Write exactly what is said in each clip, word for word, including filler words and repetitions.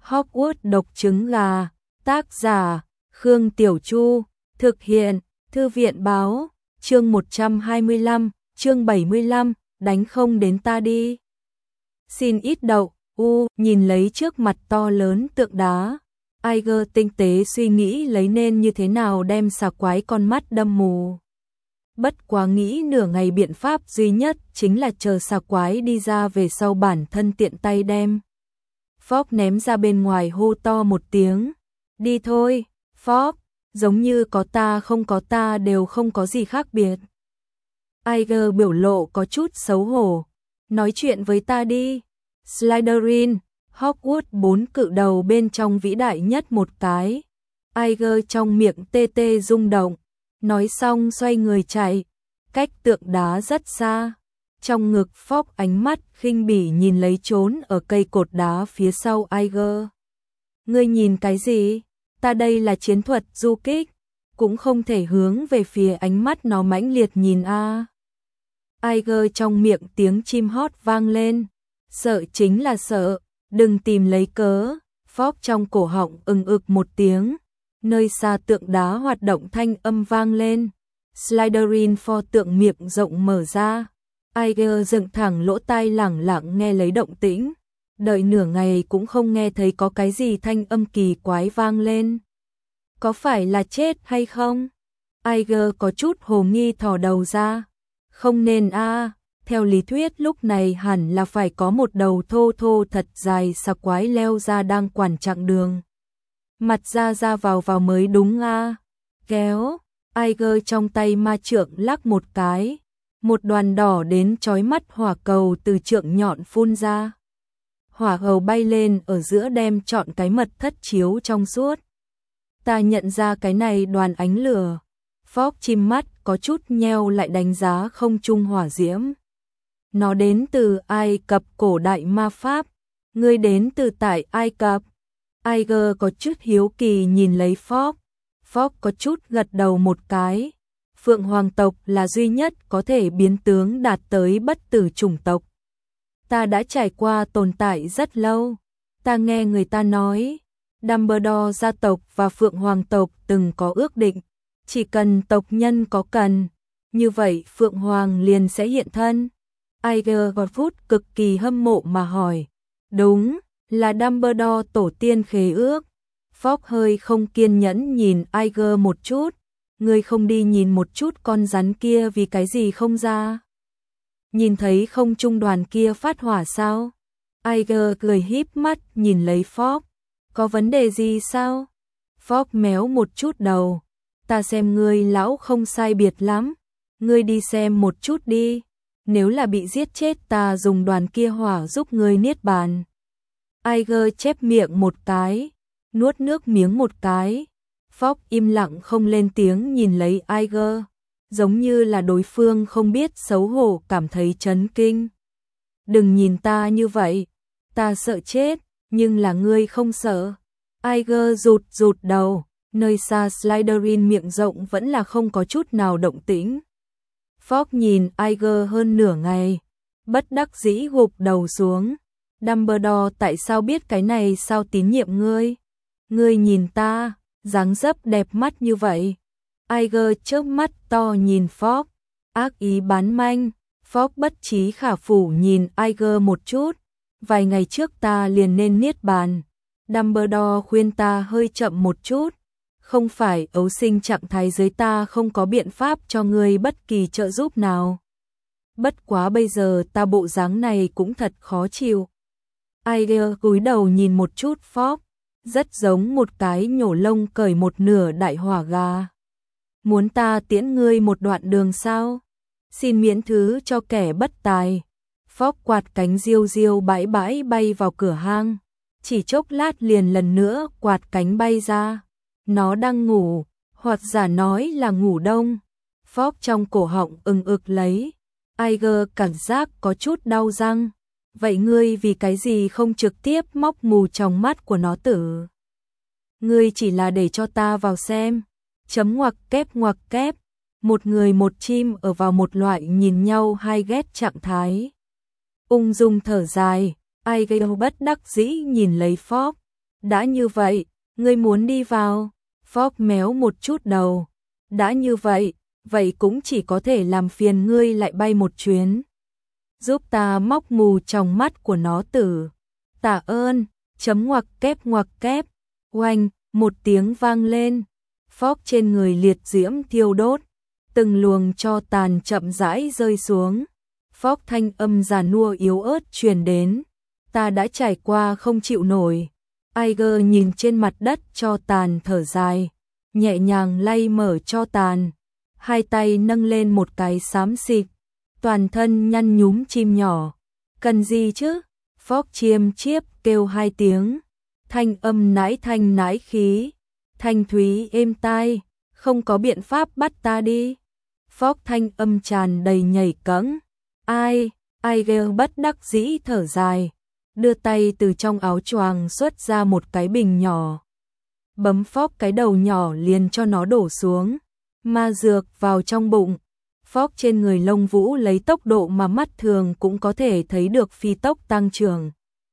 Hogwarts độc trứng gà, tác giả, Khương Tiểu Chu, thực hiện, Thư viện báo, chương một trăm hai mươi lăm, chương bảy mươi lăm, đánh không đến ta đi. Xin ít đậu, u, nhìn lấy trước mặt to lớn tượng đá. Iger tinh tế suy nghĩ lấy nên như thế nào đem xà quái con mắt đâm mù. Bất quá nghĩ nửa ngày biện pháp duy nhất chính là chờ xà quái đi ra về sau bản thân tiện tay đem. Fogg ném ra bên ngoài hô to một tiếng. Đi thôi, Fogg, giống như có ta không có ta đều không có gì khác biệt. Iger biểu lộ có chút xấu hổ. Nói chuyện với ta đi. Slytherin, Hogwarts bốn cự đầu bên trong vĩ đại nhất một cái. Iger trong miệng tê tê rung động. Nói xong xoay người chạy. Cách tượng đá rất xa. Trong ngực Fogg ánh mắt khinh bỉ nhìn lấy trốn ở cây cột đá phía sau Iger. Ngươi nhìn cái gì? Ta đây là chiến thuật du kích. Cũng không thể hướng về phía ánh mắt nó mãnh liệt nhìn a. Iger trong miệng tiếng chim hót vang lên. Sợ chính là sợ, đừng tìm lấy cớ. Fogg trong cổ họng ừng ực một tiếng. Nơi xa tượng đá hoạt động thanh âm vang lên. Slytherin pho tượng miệng rộng mở ra. Iger dựng thẳng lỗ tai lẳng lặng nghe lấy động tĩnh. Đợi nửa ngày cũng không nghe thấy có cái gì thanh âm kỳ quái vang lên. Có phải là chết hay không? Iger có chút hồ nghi thò đầu ra. Không nên a, theo lý thuyết lúc này hẳn là phải có một đầu thô thô thật dài xà quái leo ra đang quản chặng đường. Mặt ra ra vào vào mới đúng a. Kéo, Iger trong tay ma trượng lắc một cái. Một đoàn đỏ đến chói mắt hỏa cầu từ trượng nhọn phun ra. Hỏa hầu bay lên ở giữa đem trọn cái mật thất chiếu trong suốt. Ta nhận ra cái này đoàn ánh lửa. Fogg chim mắt có chút nheo lại đánh giá không trung hỏa diễm. Nó đến từ Ai Cập cổ đại ma pháp. Ngươi đến từ tại Ai Cập. Iger có chút hiếu kỳ nhìn lấy Fogg. Fogg có chút gật đầu một cái. Phượng Hoàng tộc là duy nhất có thể biến tướng đạt tới bất tử chủng tộc. Ta đã trải qua tồn tại rất lâu. Ta nghe người ta nói, Dumbledore gia tộc và Phượng Hoàng tộc từng có ước định. Chỉ cần tộc nhân có cần, như vậy Phượng Hoàng liền sẽ hiện thân. Iger gọt phút cực kỳ hâm mộ mà hỏi. Đúng, là Dumbledore tổ tiên khế ước. Fogg hơi không kiên nhẫn nhìn Iger một chút. Ngươi không đi nhìn một chút con rắn kia vì cái gì không ra? Nhìn thấy không trung đoàn kia phát hỏa sao? Iger cười híp mắt nhìn lấy Fogg. Có vấn đề gì sao? Fogg méo một chút đầu. Ta xem ngươi lão không sai biệt lắm. Ngươi đi xem một chút đi. Nếu là bị giết chết ta dùng đoàn kia hỏa giúp ngươi niết bàn. Iger chép miệng một cái. Nuốt nước miếng một cái. Fogg im lặng không lên tiếng nhìn lấy Iger. Giống như là đối phương không biết xấu hổ cảm thấy chấn kinh. Đừng nhìn ta như vậy. Ta sợ chết, nhưng là ngươi không sợ. Iger rụt rụt đầu. Nơi xa Slytherin miệng rộng vẫn là không có chút nào động tĩnh. Fogg nhìn Iger hơn nửa ngày. Bất đắc dĩ gục đầu xuống. Dumbledore tại sao biết cái này sao tín nhiệm ngươi? Ngươi nhìn ta, dáng dấp đẹp mắt như vậy. Iger chớp mắt to nhìn Fogg. Ác ý bán manh. Fogg bất trí khả phủ nhìn Iger một chút. Vài ngày trước ta liền nên niết bàn. Dumbledore khuyên ta hơi chậm một chút. Không phải ấu sinh trạng thái dưới ta không có biện pháp cho ngươi bất kỳ trợ giúp nào. Bất quá bây giờ ta bộ dáng này cũng thật khó chịu. Iger cúi đầu nhìn một chút Fogg. Rất giống một cái nhổ lông cởi một nửa đại hỏa gà. Muốn ta tiễn ngươi một đoạn đường sao? Xin miễn thứ cho kẻ bất tài. Fogg quạt cánh diêu diêu bãi bãi bay vào cửa hang. Chỉ chốc lát liền lần nữa quạt cánh bay ra. Nó đang ngủ, hoặc giả nói là ngủ đông. Fogg trong cổ họng ừng ực lấy. Iger cảm giác có chút đau răng. Vậy ngươi vì cái gì không trực tiếp móc mù trong mắt của nó tử? Ngươi chỉ là để cho ta vào xem. Chấm ngoặc kép ngoặc kép. Một người một chim ở vào một loại nhìn nhau hai ghét trạng thái. Ung dung thở dài. Iger bất đắc dĩ nhìn lấy Fogg. Đã như vậy, ngươi muốn đi vào? Fogg méo một chút đầu. Đã như vậy, vậy cũng chỉ có thể làm phiền ngươi lại bay một chuyến. Giúp ta móc mù trong mắt của nó tử. Tạ ơn, chấm ngoặc kép ngoặc kép. Oanh, một tiếng vang lên. Fogg trên người liệt diễm thiêu đốt. Từng luồng tro tàn chậm rãi rơi xuống. Fogg thanh âm già nua yếu ớt truyền đến. Ta đã trải qua không chịu nổi. Iger nhìn trên mặt đất tro tàn thở dài. Nhẹ nhàng lay mở tro tàn. Hai tay nâng lên một cái xám xịt. Toàn thân nhăn nhúm chim nhỏ. Cần gì chứ? Fogg chiêm chiếp kêu hai tiếng. Thanh âm nãi thanh nãi khí. Thanh thúy êm tai. Không có biện pháp bắt ta đi. Fogg thanh âm tràn đầy nhảy cẫng. Ai? Iger bất đắc dĩ thở dài. Đưa tay từ trong áo choàng xuất ra một cái bình nhỏ. Bấm Fogg cái đầu nhỏ liền cho nó đổ xuống. Ma dược vào trong bụng. Fogg trên người lông vũ lấy tốc độ mà mắt thường cũng có thể thấy được phi tốc tăng trưởng.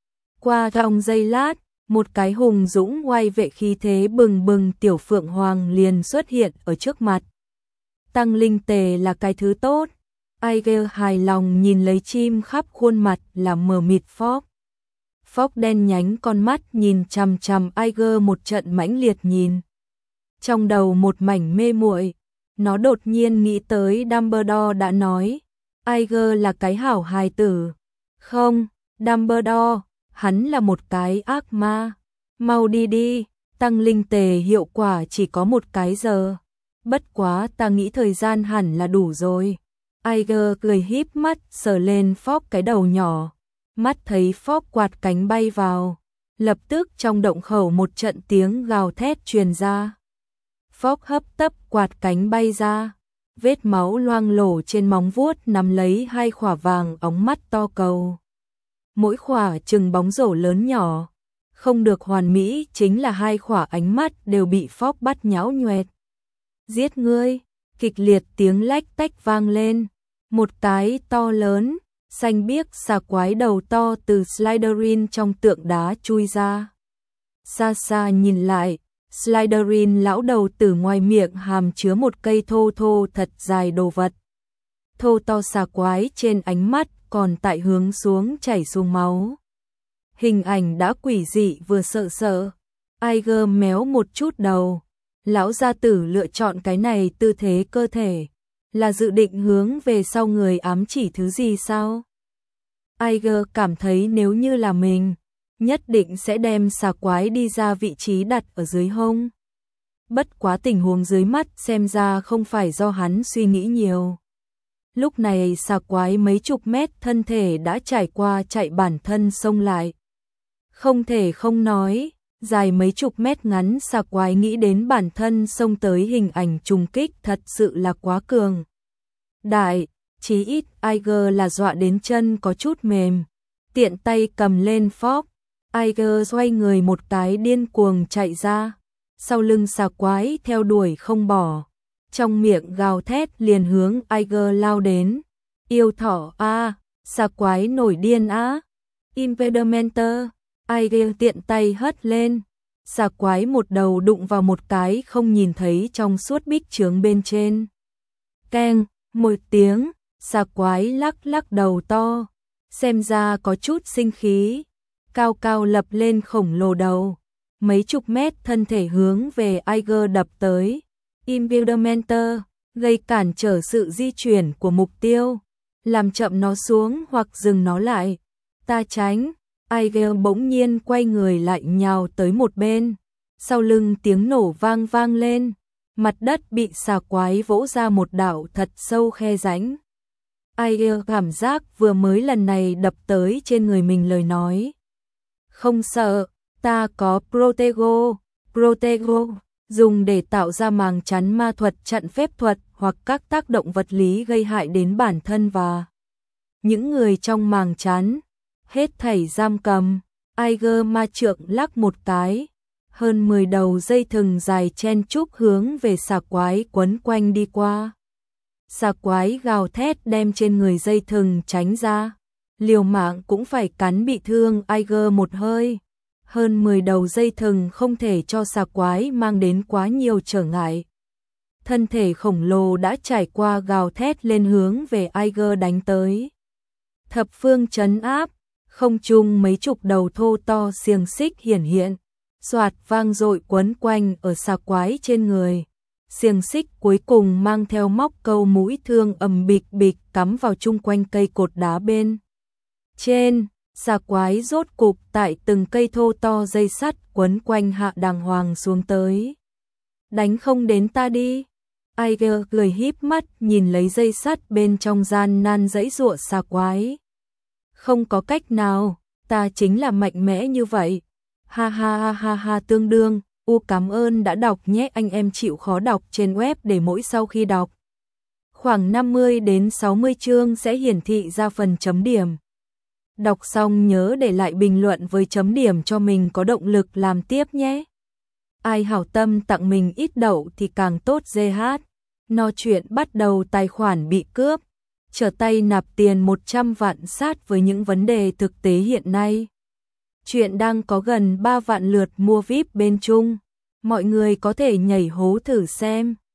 Qua trong giây lát, một cái hùng dũng oai vệ khí thế bừng bừng tiểu phượng hoàng liền xuất hiện ở trước mặt. Tăng linh tề là cái thứ tốt. Iger hài lòng nhìn lấy chim khắp khuôn mặt là mờ mịt Fogg. Fogg đen nhánh con mắt nhìn chằm chằm Iger một trận mãnh liệt nhìn. Trong đầu một mảnh mê muội, nó đột nhiên nghĩ tới Dumbledore đã nói, Iger là cái hảo hài tử. Không, Dumbledore, hắn là một cái ác ma. Mau đi đi, tăng linh tề hiệu quả chỉ có một cái giờ. Bất quá ta nghĩ thời gian hẳn là đủ rồi. Iger cười híp mắt sờ lên Fogg cái đầu nhỏ. Mắt thấy Fogg quạt cánh bay vào. Lập tức trong động khẩu một trận tiếng gào thét truyền ra. Fogg hấp tấp quạt cánh bay ra. Vết máu loang lổ trên móng vuốt nắm lấy hai khỏa vàng óng mắt to cầu. Mỗi khỏa chừng bóng rổ lớn nhỏ. Không được hoàn mỹ chính là hai khỏa ánh mắt đều bị Fogg bắt nhão nhoẹt. Giết ngươi, kịch liệt tiếng lách tách vang lên. Một cái to lớn, xanh biếc xà quái đầu to từ Slytherin trong tượng đá chui ra. Xa xa nhìn lại, Slytherin lão đầu tử ngoài miệng hàm chứa một cây thô thô thật dài đồ vật. Thô to xà quái trên ánh mắt còn tại hướng xuống chảy xuống máu. Hình ảnh đã quỷ dị vừa sợ sợ. Iger méo một chút đầu. Lão gia tử lựa chọn cái này tư thế cơ thể. Là dự định hướng về sau người ám chỉ thứ gì sao? Iger cảm thấy nếu như là mình, nhất định sẽ đem xà quái đi ra vị trí đặt ở dưới hông. Bất quá tình huống dưới mắt xem ra không phải do hắn suy nghĩ nhiều. Lúc này xà quái mấy chục mét thân thể đã trải qua chạy bản thân xông lại. Không thể không nói, dài mấy chục mét ngắn xà quái nghĩ đến bản thân xông tới hình ảnh trùng kích thật sự là quá cường. Đại, chí ít Iger là dọa đến chân có chút mềm. Tiện tay cầm lên Fogg. Iger xoay người một cái điên cuồng chạy ra. Sau lưng xà quái theo đuổi không bỏ. Trong miệng gào thét liền hướng Iger lao đến. Yêu thỏ a, xà quái nổi điên á. Impedimenter. Iger tiện tay hất lên. Xà quái một đầu đụng vào một cái không nhìn thấy trong suốt bích chướng bên trên. Keng, một tiếng, xà quái lắc lắc đầu to. Xem ra có chút sinh khí. Cao cao lập lên khổng lồ đầu. Mấy chục mét thân thể hướng về Iger đập tới. Impedimenter, gây cản trở sự di chuyển của mục tiêu. Làm chậm nó xuống hoặc dừng nó lại. Ta tránh. Iger bỗng nhiên quay người lại nhào tới một bên. Sau lưng tiếng nổ vang vang lên. Mặt đất bị xà quái vỗ ra một đạo thật sâu khe rãnh. Iger cảm giác vừa mới lần này đập tới trên người mình lời nói. Không sợ, ta có Protego. Protego, dùng để tạo ra màng chắn ma thuật chặn phép thuật hoặc các tác động vật lý gây hại đến bản thân và những người trong màng chắn. Hết thảy giam cầm, Iger ma trượng lắc một cái. Hơn mười đầu dây thừng dài chen chúc hướng về xà quái quấn quanh đi qua. Xà quái gào thét đem trên người dây thừng tránh ra. Liều mạng cũng phải cắn bị thương Iger một hơi. Hơn mười đầu dây thừng không thể cho xà quái mang đến quá nhiều trở ngại. Thân thể khổng lồ đã trải qua gào thét lên hướng về Aiger đánh tới. Thập phương trấn áp, không trung mấy chục đầu thô to xiềng xích hiển hiện, xoạt vang dội quấn quanh ở xà quái trên người. Xiềng xích cuối cùng mang theo móc câu mũi thương ầm bịch bịch cắm vào chung quanh cây cột đá bên trên. Xà quái rốt cục tại từng cây thô to dây sắt quấn quanh hạ đàng hoàng xuống tới. Đánh không đến ta đi. Aiger cười híp mắt nhìn lấy dây sắt bên trong gian nan giãy giụa xà quái. Không có cách nào, ta chính là mạnh mẽ như vậy. Ha ha ha ha ha tương đương, u cảm ơn đã đọc nhé, anh em chịu khó đọc trên web để mỗi sau khi đọc khoảng năm mươi đến sáu mươi chương sẽ hiển thị ra phần chấm điểm. Đọc xong nhớ để lại bình luận với chấm điểm cho mình có động lực làm tiếp nhé. Ai hảo tâm tặng mình ít đậu thì càng tốt giê hát. No chuyện bắt đầu tài khoản bị cướp. Trở tay nạp tiền một trăm vạn sát với những vấn đề thực tế hiện nay. Chuyện đang có gần ba vạn lượt mua víp bên Trung. Mọi người có thể nhảy hố thử xem.